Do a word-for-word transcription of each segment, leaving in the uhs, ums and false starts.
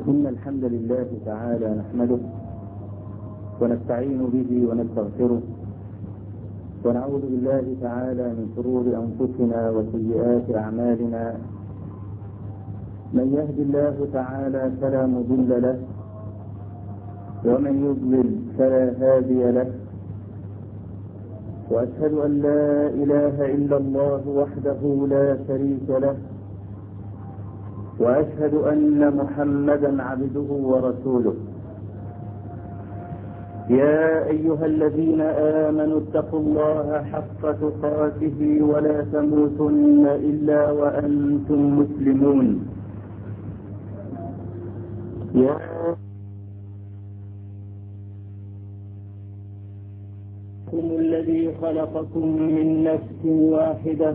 إن الحمد لله تعالى نحمده ونستعين به ونستغفره ونعوذ بالله تعالى من شرور أنفسنا وسيئات أعمالنا. من يهد الله تعالى فلا مضل له ومن يضلل فلا هادي له، وأشهد أن لا إله إلا الله وحده لا شريك له، وأشهد أن محمدا عبده ورسوله. يا أيها الذين آمنوا اتقوا الله حق تقاته ولا تموتن إلا وأنتم مسلمون. يا الذي خلقكم من نفس واحدة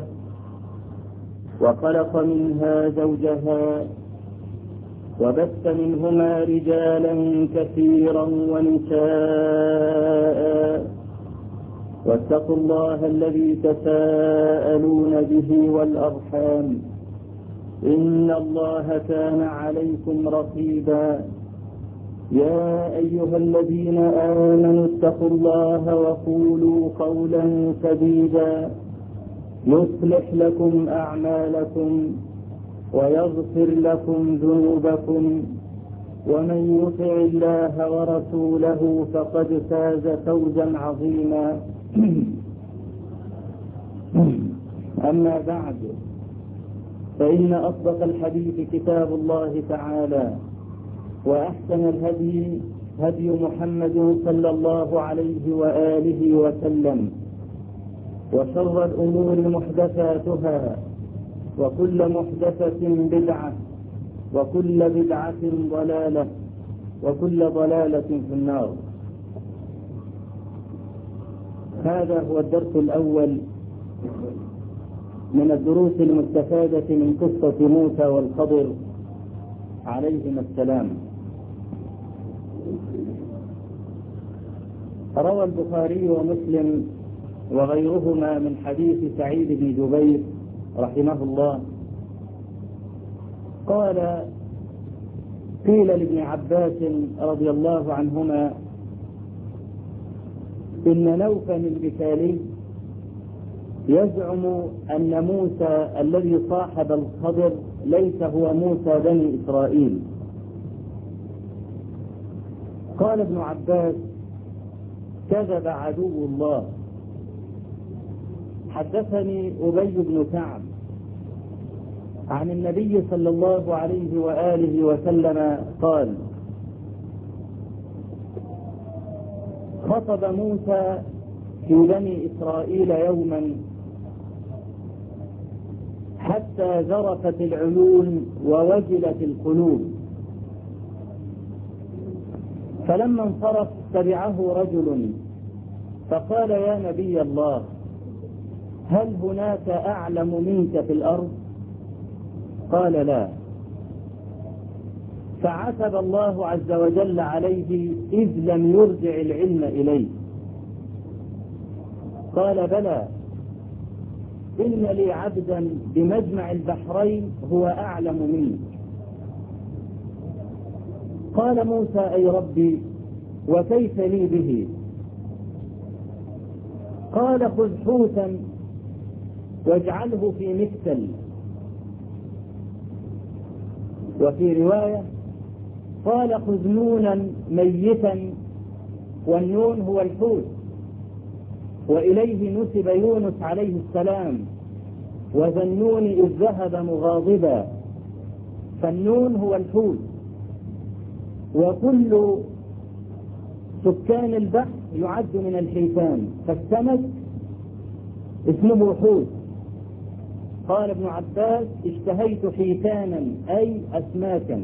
وخلق منها زوجها وبث منهما رجالا كثيرا ونساء، واتقوا الله الذي تساءلون به والأرحام إن الله كان عليكم رقيبا. يا أيها الذين آمنوا اتقوا الله وقولوا قولا سديدا يصلح لكم أعمالكم ويغفر لكم ذنوبكم، ومن يطع الله ورسوله فقد فاز فوزا عظيما. أما بعد، فإن أصدق الحديث كتاب الله تعالى، وأحسن الهدي هدي محمد صلى الله عليه وآله وسلم، وشر الأمور محدثاتها، وكل محدثة بدعة، وكل بدعة ضلالة، وكل ضلالة في النار. هذا هو الدرس الأول من الدروس المستفادة من قصة موسى والخضر عليهما السلام. روى البخاري ومسلم وغيرهما من حديث سعيد بن جبير رحمه الله قال: قيل لابن عباس رضي الله عنهما إن نوفا البكالي يزعم أن موسى الذي صاحب الخضر ليس هو موسى بني إسرائيل. قال ابن عباس: كذب عدو الله. حدثني أبي بن كعب عن النبي صلى الله عليه وآله وسلم قال: خطب موسى في بني إسرائيل يوما حتى ذرفت العيون ووجلت القلوب، فلما انصرف تبعه رجل فقال: يا نبي الله، هل هناك أعلم منك في الأرض؟ قال: لا. فعتب الله عز وجل عليه إذ لم يرجع العلم إليه. قال: بلى، إن لي عبدا بمجمع البحرين هو أعلم منك. قال موسى: أي ربي، وكيف لي به؟ قال: خذ حوتا واجعله في مكتل. وفي رواية قال: خذ نونا ميتا، والنون هو الحوت، وإليه نسب يونس عليه السلام: وذا النون إذ ذهب مغاضبا. فالنون هو الحوت، وكل سكان البحر يعد من الحيتان، فالسمك اسمه حوت. قال ابن عباس: اشتهيت حيتانا أي أسماكا.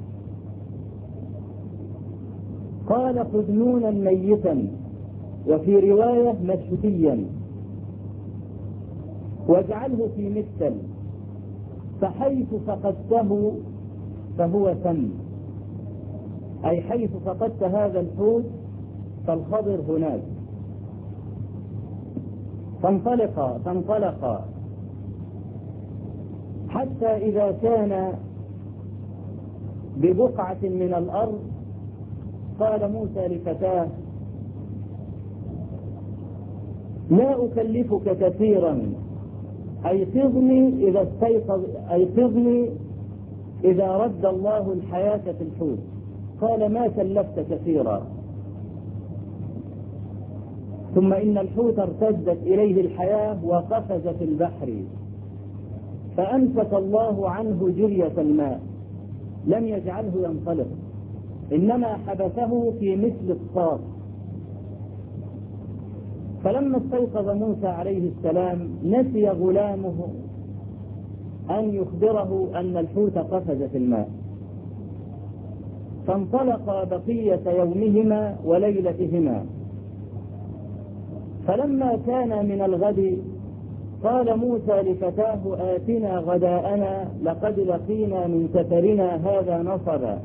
قال: خذ نونا ميتا، وفي رواية مشهديا، واجعله في مكتل، فحيث فقدته فهو ثم، أي حيث فقدت هذا الحوت فالخضر هناك. فانطلق فانطلق حتى إذا كان ببقعة من الأرض، قال موسى لفتاه: لا أكلفك كثيرا، أيقظني إذا استيقظ أيقظني إذا رد الله الحياة في الحوت. قال: ما كلفت كثيرا. ثم إن الحوت ارتدت إليه الحياة وقفز في البحر، فأمسك الله عنه جرية الماء، لم يجعله ينطلق، إنما حبسه في مثل الصاف. فلما استيقظ موسى عليه السلام نسي غلامه أن يخبره أن الحوت قفز في الماء، فانطلق بقية يومهما وليلتهما. فلما كان من الغد قال موسى لفتاه: آتنا غداءنا لقد لقينا من سفرنا هذا نصبا.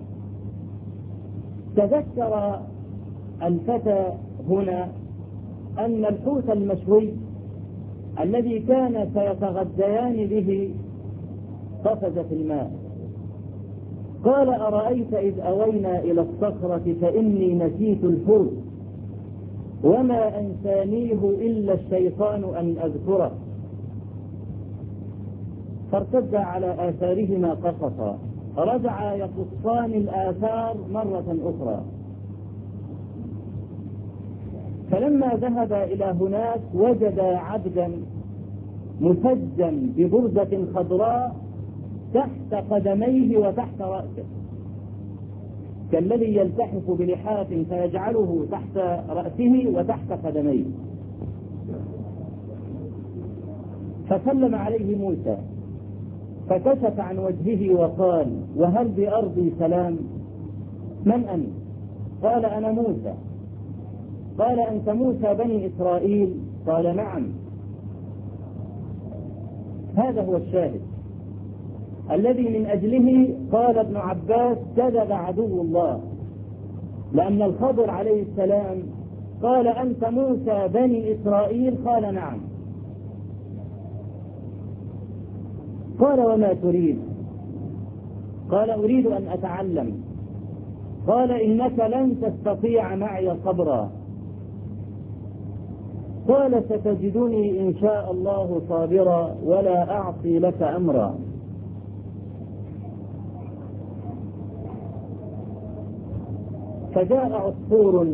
تذكر الفتى هنا أن الحوت المشوي الذي كان سيتغديان به قفز في الماء. قال: أرأيت إذ أوينا إلى الصخرة فإني نسيت الحوت وما أنسانيه إلا الشيطان أن أذكره. فارتد على آثارهما قصصا، رجعا يقصان الآثار مرة أخرى. فلما ذهب إلى هناك وجد عبدا مسجا ببردة خضراء تحت قدميه وتحت رأسه، كالذي يلتحف بلحاف فيجعله تحت رأسه وتحت قدميه. فسلم عليه موسى فكشف عن وجهه وقال: وهل بأرضي سلام؟ من أنت؟ قال: أنا موسى. قال: أنت موسى بني إسرائيل؟ قال: نعم. هذا هو الشاهد الذي من أجله قال ابن عباس: كذب عدو الله، لأن الخضر عليه السلام قال: أنت موسى بني إسرائيل؟ قال: نعم. قال: وما تريد؟ قال: أريد أن أتعلم. قال: إنك لن تستطيع معي صبرا. قال: ستجدني إن شاء الله صابرا ولا أعصي لك أمرا. فجاء عصفور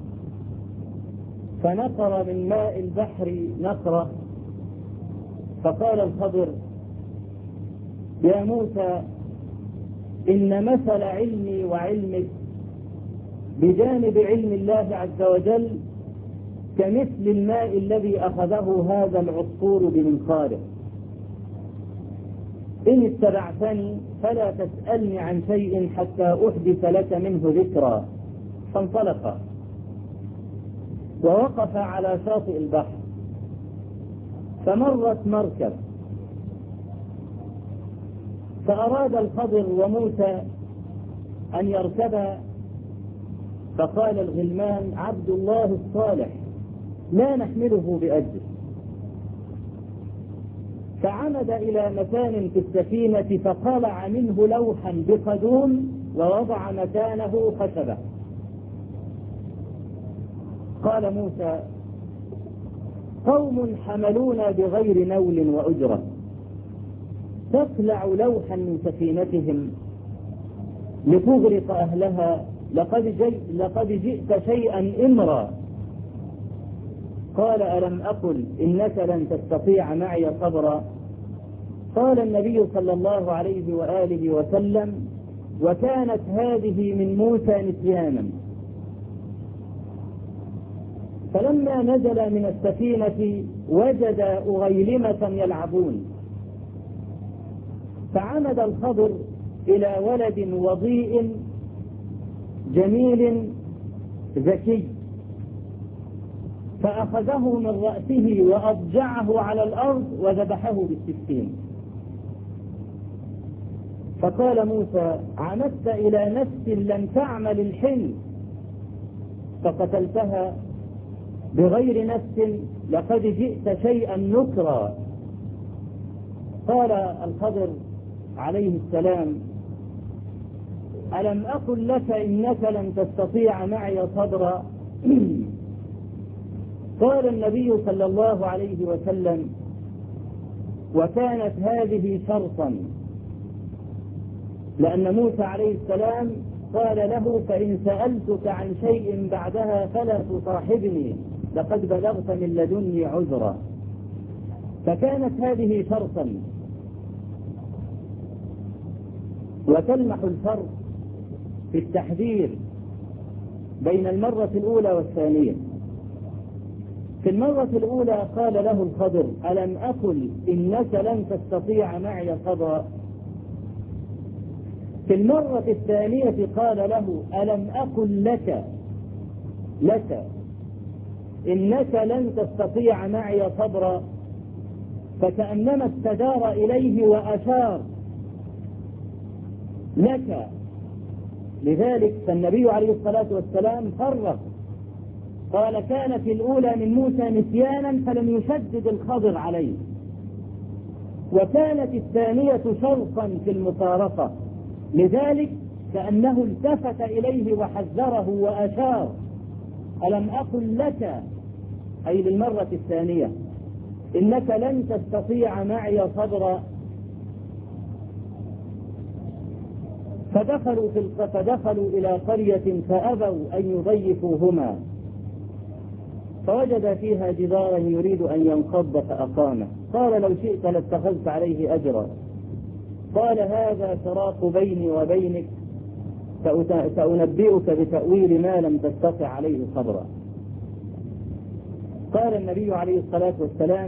فنقر من ماء البحر نقرة، فقال الخضر: يا موسى، إن مثل علمي وعلمك بجانب علم الله عز وجل كمثل الماء الذي أخذه هذا العصفور بمنقاره. إن اتبعتني فلا تسألني عن شيء حتى أحدث لك منه ذكرا. فانطلقا ووقف على شاطئ البحر، فمرت مركب، فأراد الخضر وموسى أن يركبا، فقال الغلمان: عبد الله الصالح لا نحمله بأجر. فعمد إلى مكان في السفينة فقلع منه لوحا بقدوم ووضع مكانه خشبة. قال موسى: قوم حملونا بغير نول وأجرة، تقلع لوحا من سفينتهم لتغرق أهلها، لقد, جي لقد جئت شيئا إمرا. قال: ألم أقل إنك لن تستطيع معي صبرا؟ قال النبي صلى الله عليه وآله وسلم: وكانت هذه من موسى نسيانا. فلما نزل من السفينة وجد أغيلمة يلعبون، فعمد الخضر إلى ولد وضيء جميل ذكي، فأخذه من رأسه وأضجعه على الأرض وذبحه بالسكين. فقال موسى: عمدت إلى نفس لم تعمل الحل فقتلتها بغير نفس، لقد جئت شيئا نكرا. قال الخضر عليه السلام: ألم أقل لك إنك لن تستطيع معي صبرا؟ قال النبي صلى الله عليه وسلم: وكانت هذه شرطا، لأن موسى عليه السلام قال له: فإن سألتك عن شيء بعدها فلا تصاحبني لقد بلغت من لدني عذرا. فكانت هذه شرطا. وتلمح الفرق في التحذير بين المرة الأولى والثانية. في المرة الأولى قال له الخضر: ألم أقل إنك لن تستطيع معي صبرا؟ في المرة الثانية قال له: ألم أقل لك لك إنك لن تستطيع معي صبرا؟ فكأنما استدار إليه وأشار لك. لذلك فالنبي عليه الصلاة والسلام فرق، قال: كانت الأولى من موسى نسيانا فلم يشدد الخضر عليه، وكانت الثانية شرطا في المفارقة، لذلك كأنه التفت إليه وحذره وأشار: ألم أقل لك، أي للمرة الثانية، إنك لن تستطيع معي صبرا. فدخلوا, في فدخلوا إلى قرية فأبوا أن يضيفوهما، فوجد فيها جدارا يريد أن ينقض فأقامه. قال: لو شئت لاتخذت عليه أجرا. قال: هذا فراق بيني وبينك، سأنبئك بتأويل ما لم تستطع عليه صبرا. قال النبي عليه الصلاة والسلام: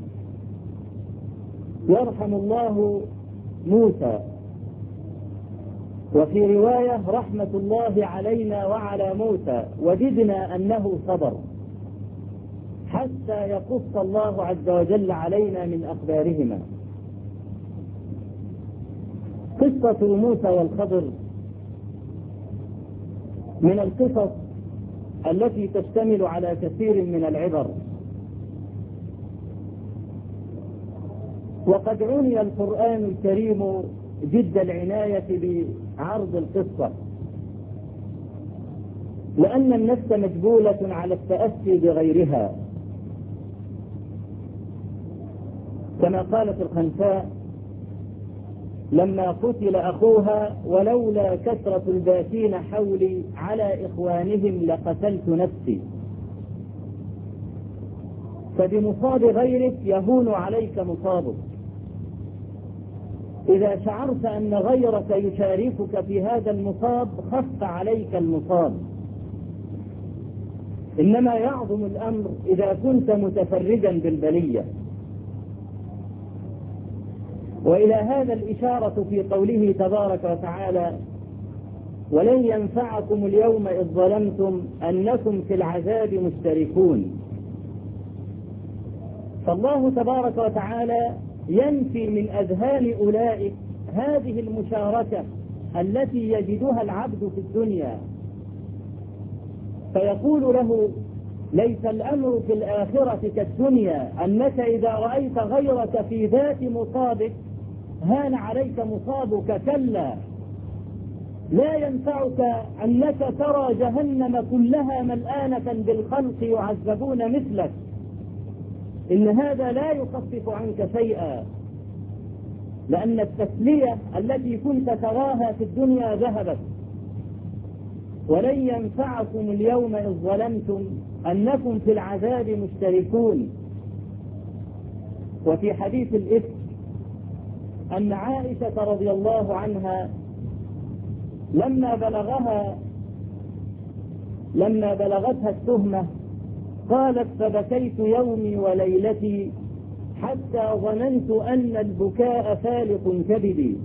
يرحم الله موسى، وفي رواية: رحمة الله علينا وعلى موسى، وددنا أنه صبر حتى يقص الله عز وجل علينا من أخبارهما. قصة موسى والخضر من القصص التي تشتمل على كثير من العبر، وقد عني القرآن الكريم جد العناية بعرض القصة، لأن النفس مجبولة على التأسي بغيرها، كما قالت الخنساء لما قتل أخوها: ولولا كثرة الباكين حولي على إخوانهم لقتلت نفسي. فبمصاب غيرك يهون عليك مصابك. إذا شعرت أن غيرك يشاركك في هذا المصاب خف عليك المصاب. إنما يعظم الأمر إذا كنت متفردا بالبلية. وإلى هذا الإشارة في قوله تبارك وتعالى: ولن ينفعكم اليوم إذ ظلمتم أنكم في العذاب مشتركون. فالله تبارك وتعالى ينفي من أذهان أولئك هذه المشاركة التي يجدها العبد في الدنيا، فيقول له: ليس الأمر في الآخرة كالدنيا، أنك إذا رأيت غيرك في ذات مصابك هان عليك مصابك. كلا، لا ينفعك أنك ترى جهنم كلها ملآنة بالخلق يعذبون مثلك، إن هذا لا يخفف عنك شيئا، لأن التسلية التي كنت تراها في الدنيا ذهبت. ولن ينفعكم اليوم إذ ظلمتم أنكم في العذاب مشتركون. وفي حديث الإفك أن عائشة رضي الله عنها لما بلغها لما بلغتها التهمة قالت: فبكيت يومي وليلتي حتى ظننت أن البكاء فالق كبدي.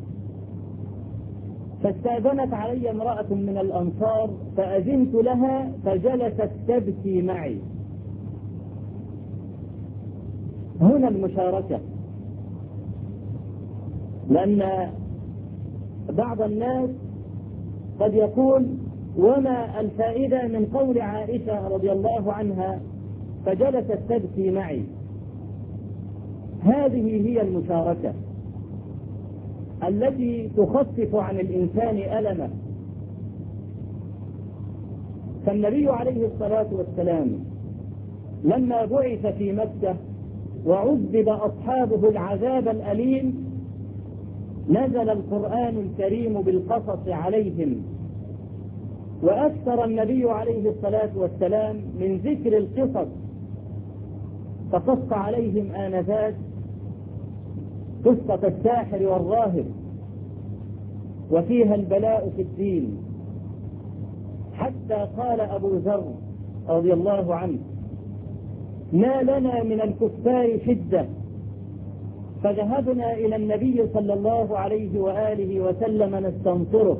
فاستأذنت علي امرأة من الأنصار فأذنت لها فجلست تبكي معي. هنا المشاركة، لأن بعض الناس قد يقول: وما الفائدة من قول عائشة رضي الله عنها فجلست تبكي معي؟ هذه هي المشاركة. التي تخفف عن الإنسان ألمه. فالنبي عليه الصلاة والسلام لما بعث في مكة وعذب أصحابه العذاب الأليم نزل القرآن الكريم بالقصص عليهم، وأكثر النبي عليه الصلاة والسلام من ذكر القصص، فقص عليهم آنذاك قصة الساحر والراهب وفيها البلاء في الدين، حتى قال أبو ذر رضي الله عنه: ما لنا من الكفار شدة، فذهبنا إلى النبي صلى الله عليه وآله وسلم نستنصره،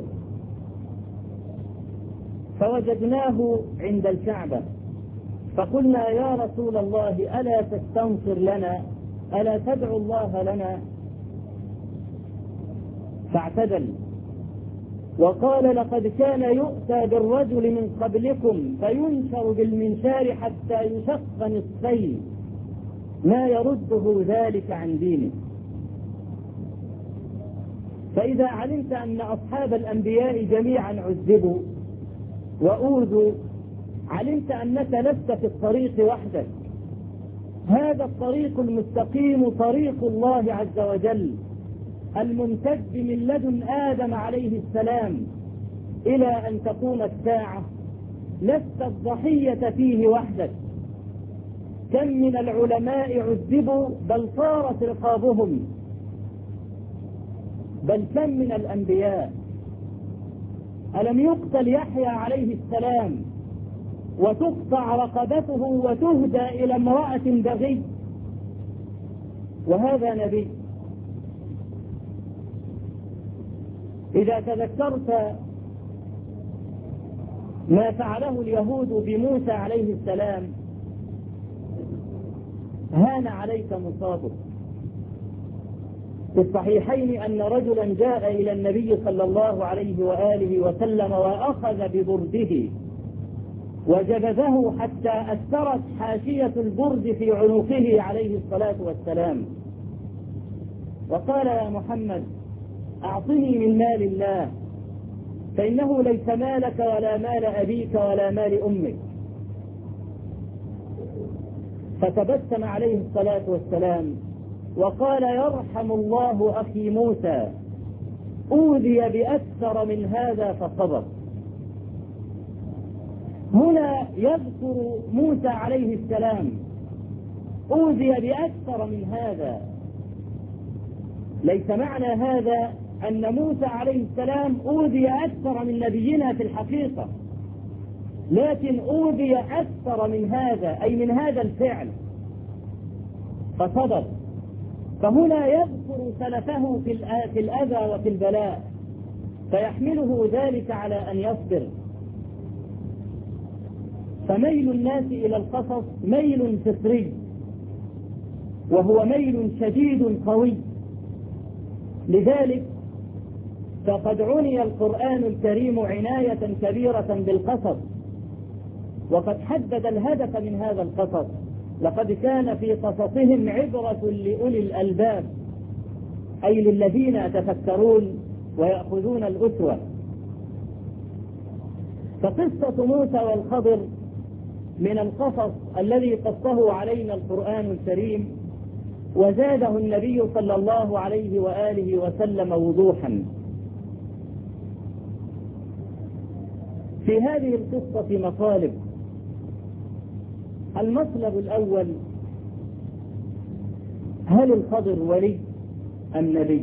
فوجدناه عند الكعبة، فقلنا: يا رسول الله ألا تستنصر لنا، ألا تدعو الله لنا؟ فاعتدل وقال: لقد كان يؤتى بالرجل من قبلكم فينشر بالمنشار حتى يشق نصفين، ما يرده ذلك عن دينه. فإذا علمت أن أصحاب الأنبياء جميعا عذبوا وأوذوا، علمت أنك لست في الطريق وحدك، هذا الطريق المستقيم طريق الله عز وجل الممتد من لدن آدم عليه السلام إلى أن تقوم الساعة، لست الضحية فيه وحدك. كم من العلماء عذبوا بل طارت رقابهم، بل كم من الأنبياء. ألم يقتل يحيى عليه السلام وتقطع رقبته وتهدى إلى امرأة بغي، وهذا نبي. إذا تذكرت ما فعله اليهود بموسى عليه السلام هان عليك مصابه. في الصحيحين أن رجلا جاء إلى النبي صلى الله عليه وآله وسلم وأخذ ببرده وجبذه حتى أثرت حاشية البرد في عنقه عليه الصلاة والسلام، وقال: يا محمد أعطني من مال الله، فإنه ليس مالك ولا مال أبيك ولا مال أمك. فتبسم عليه الصلاة والسلام وقال: يرحم الله أخي موسى، أوذي بأكثر من هذا فصبر. هنا يذكر موسى عليه السلام أوذي بأكثر من هذا. ليس معنى هذا أن موسى عليه السلام أوذي أكثر من نبينا في الحقيقة، لكن أوذي أكثر من هذا، أي من هذا الفعل، فصبر. فهنا يذكر سلفه في الأذى وفي البلاء، فيحمله ذلك على أن يصبر. فميل الناس إلى القصص ميل فطري، وهو ميل شديد قوي. لذلك فقد عني القرآن الكريم عناية كبيرة بالقصص، وقد حدد الهدف من هذا القصص: لقد كان في قصصهم عبرة لأولي الألباب، أي للذين يتفكرون ويأخذون الأسوة. فقصة موسى والخضر من القصص الذي قصه علينا القرآن الكريم، وزاده النبي صلى الله عليه وآله وسلم وضوحا. في هذه القصة مطالب. المطلب الأول: هل الخضر ولي أم نبي؟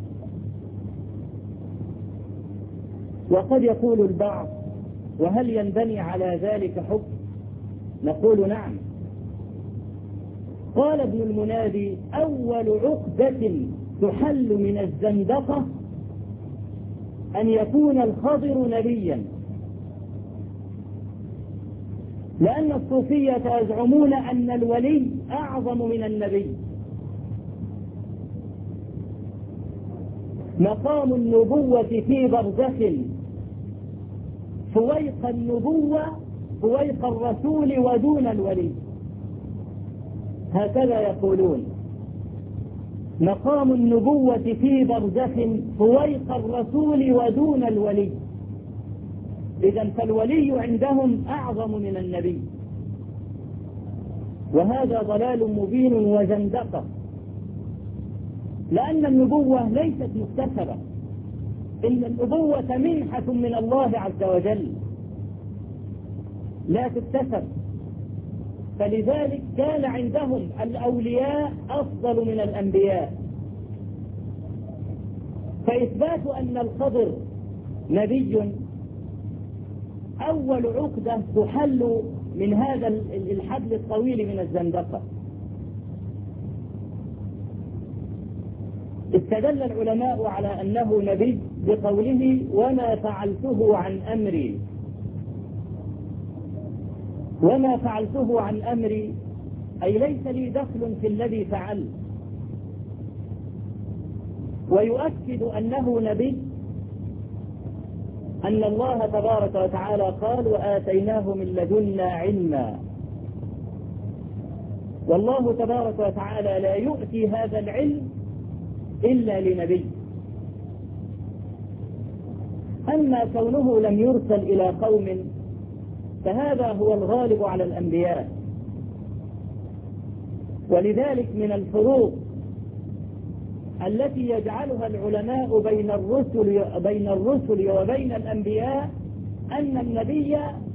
وقد يقول البعض: وهل ينبني على ذلك حكم؟ نقول: نعم. قال ابن المنادي: أول عقدة تحل من الزندقة أن يكون الخضر نبيا، لأن الصوفية يزعمون أن الولي أعظم من النبي. مقام النبوة في برزخ فويق النبوة فويق الرسول ودون الولي، هكذا يقولون. مقام النبوة في برزخ فويق الرسول ودون الولي. إذن فالولي عندهم أعظم من النبي، وهذا ضلال مبين وزندقة، لأن النبوة ليست مكتسبة، إن النبوة منحة من الله عز وجل لا تكتسب. فلذلك كان عندهم الأولياء أفضل من الأنبياء. فإثبات أن الخضر نبي أول عقدة تحل من هذا الحبل الطويل من الزندقة. استدل العلماء على أنه نبي بقوله وما فعلته عن أمري. وما فعلته عن أمري أي ليس لي دخل في الذي فعل. ويؤكد أنه نبي أن الله تبارك وتعالى قال وآتيناه من لدنا علما، والله تبارك وتعالى لا يؤتي هذا العلم إلا لنبي. أما كونه لم يرسل إلى قوم فهذا هو الغالب على الأنبياء. ولذلك من الفروق التي يجعلها العلماء بين الرسل بين الرسل وبين الأنبياء أن النبي